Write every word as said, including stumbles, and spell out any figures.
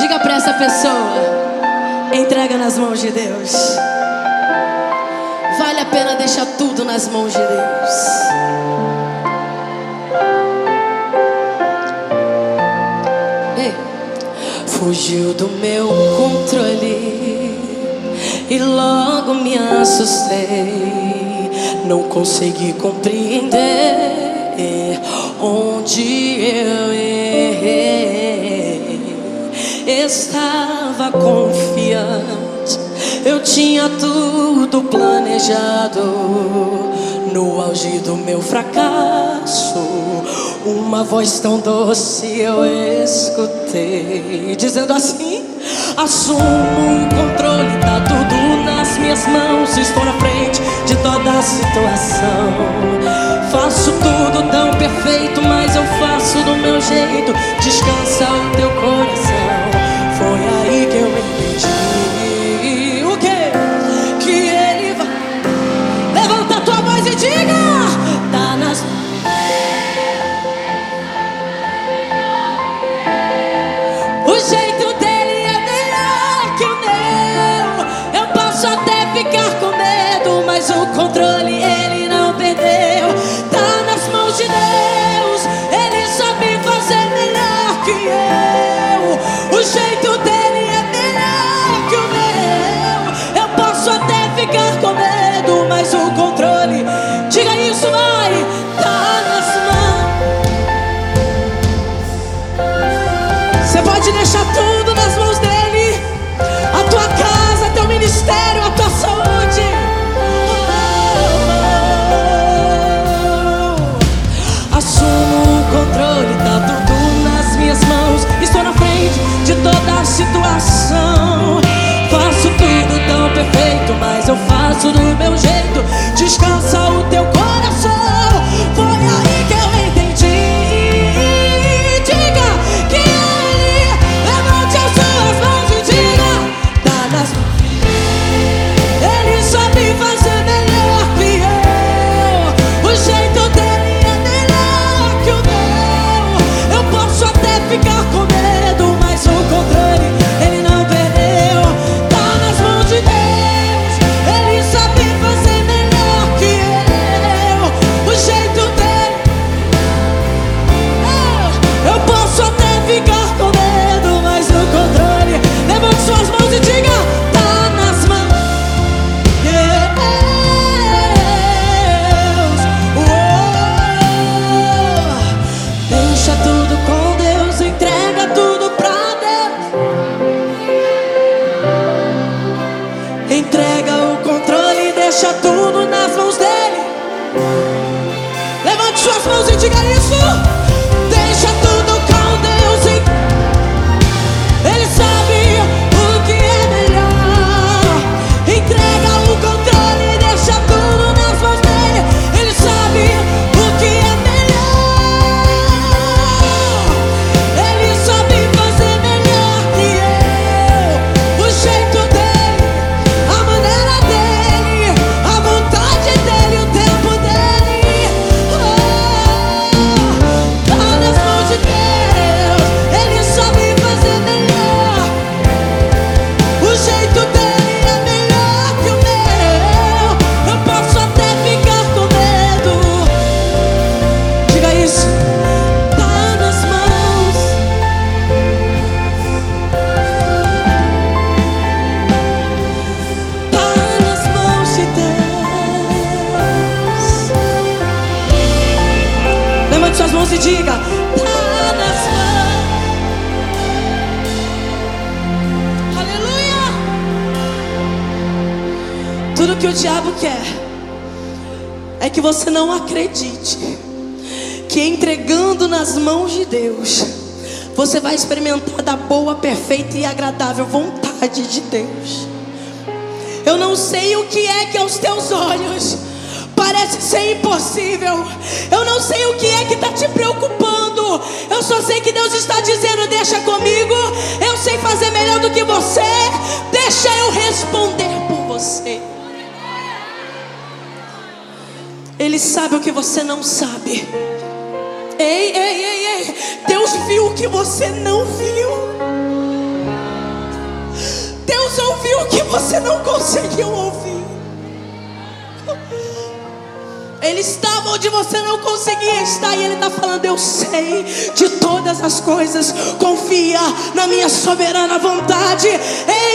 Diga pra essa pessoa: entrega nas mãos de Deus. Vale a pena deixar tudo nas mãos de Deus. Ei. Fugiu do meu controle e logo me assustei. Não consegui compreender onde eu errei. Estava confiante, eu tinha tudo planejado. No auge do meu fracasso, uma voz tão doce eu escutei, dizendo assim: assumo o controle, tá tudo nas minhas mãos. Estou na frente de toda a situação. Faço tudo tão perfeito, mas eu faço do meu jeito. Descansa o teu coração. Foi aí que eu entendi o quê? Que ele vai. Levanta a tua voz e diga: tá nas. O jeito dele é melhor que o meu. Eu posso até ficar com medo, mas o controle ele não perdeu. Tá nas mãos de Deus, ele sabe fazer melhor que eu. O jeito dele é melhor que o meu. Eu posso até ficar com medo, mas o controle, diga isso, vai, tá nas mãos. Você pode deixar tudo nas mãos dele. A tua casa, teu ministério, a tua saúde. Assumo o controle, tá tudo nas minhas mãos. Estou na frente de toda a situação. Faço tudo tão perfeito, mas eu faço do meu jeito. Descansa o teu coração. Foi aí que eu entendi. Diga que ele, levante as suas mãos e diga: tá nas mãos. Ele sabe fazer melhor que eu. O jeito dele é melhor que o meu. Eu posso até ficar com medo, mas o controle ele não perdeu. Tá nas mãos de Deus. Ele sabe fazer melhor que eu. O jeito dele. Eu posso até ficar com medo, mas o controle. Levante suas mãos e diga: tá nas mãos de Deus. Uou. Deixa tudo com Deus, entrega tudo pra Deus. Entrega o controle, deixa tudo nas mãos dele. Levante suas mãos e diga isso. Deixa tudo com Deus. Ele sabe o que é melhor. Entrega o controle, deixa tudo nas mãos dele. Ele sabe o que é melhor. Ele sabe fazer melhor que eu. O jeito dele, a maneira dele, a vontade dele, o tempo dele. Oh, tá nas mãos de Deus. Ele sabe fazer melhor. O jeito dele é melhor que o meu. Eu posso até ficar com medo. Diga isso. Tá nas mãos. Tá nas mãos de Deus. Levante suas mãos e diga: tá nas mãos. Aleluia. Tudo que o diabo quer é que você não acredite que entregando nas mãos de Deus você vai experimentar da boa, perfeita e agradável vontade de Deus. Eu não sei o que é que aos teus olhos parece ser impossível. Eu não sei o que é que está te preocupando. Eu só sei que Deus está dizendo: deixa comigo. Eu sei fazer melhor do que você. Deixa eu responder por você. Ele sabe o que você não sabe. Ei, ei, ei, ei. Deus viu o que você não viu. você não conseguiu ouvir. Ele estava onde você não conseguia estar. E Ele está falando: eu sei de todas as coisas. Confia na minha soberana vontade. Ei,